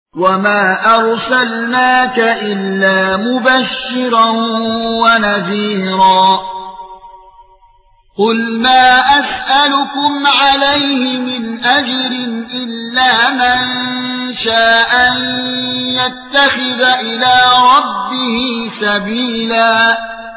وما ارسلناك الا مبشرا ونذيرا قل ما اسالكم عليه من اجر الا من شاء ان يتخذ الى ربه سبيلا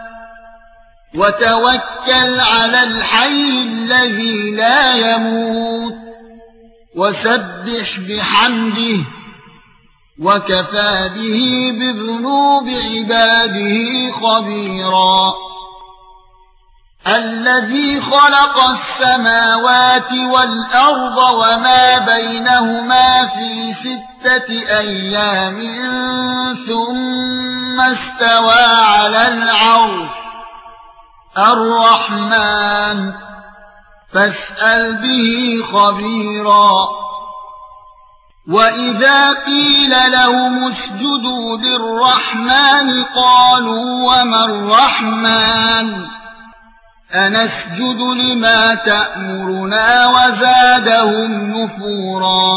وتوكل على الحي الذي لا يموت وسبح بحمده وكفى به بذنوب عباده خبيرا الذي خلق السماوات والارض وما بينهما في 6 ايام ثم استوى على العرش الرحمن فاسأل به خبيرا وَإِذَا قِيلَ لَهُمُ اسْجُدُوا لِلرَّحْمَنِ قَالُوا وَمَا الرَّحْمَنُ أَنَسْجُدُ لِمَا تَأْمُرُنَا وَزَادَهُمْ نُفُورًا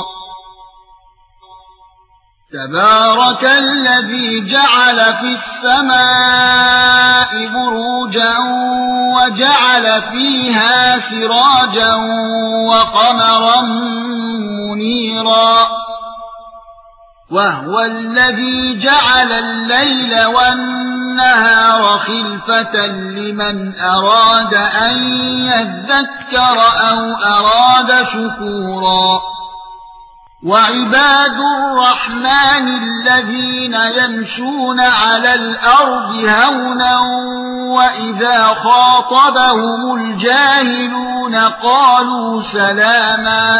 تبارك الذي جعل في السماء بروجا وجعل فيها سراجا وقمرا منيرا وهو الذي جعل الليل والنهار خلفة لمن أراد أن يذكر أو أراد شكورا وعباد الرحمن الذين يمشون على الأرض هونا وإذا خاطبهم الجاهلون قالوا سلاما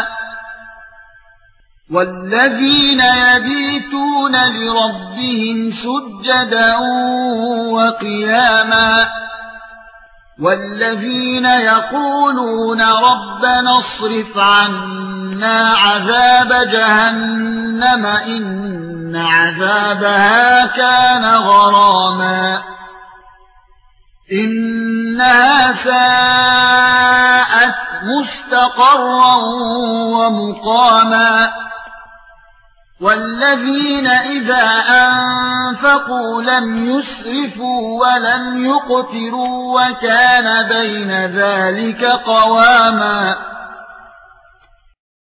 والذين يبيتون لربهم سجدا وقياما والذين يقولون ربنا اصرف عنا عذاب جهنم إن عذابها كان غراما إنها ساءت مستقرا ومقاما والذين إذا أنفقوا لم يسرفوا ولم يقتروا وكان بين ذلك قواما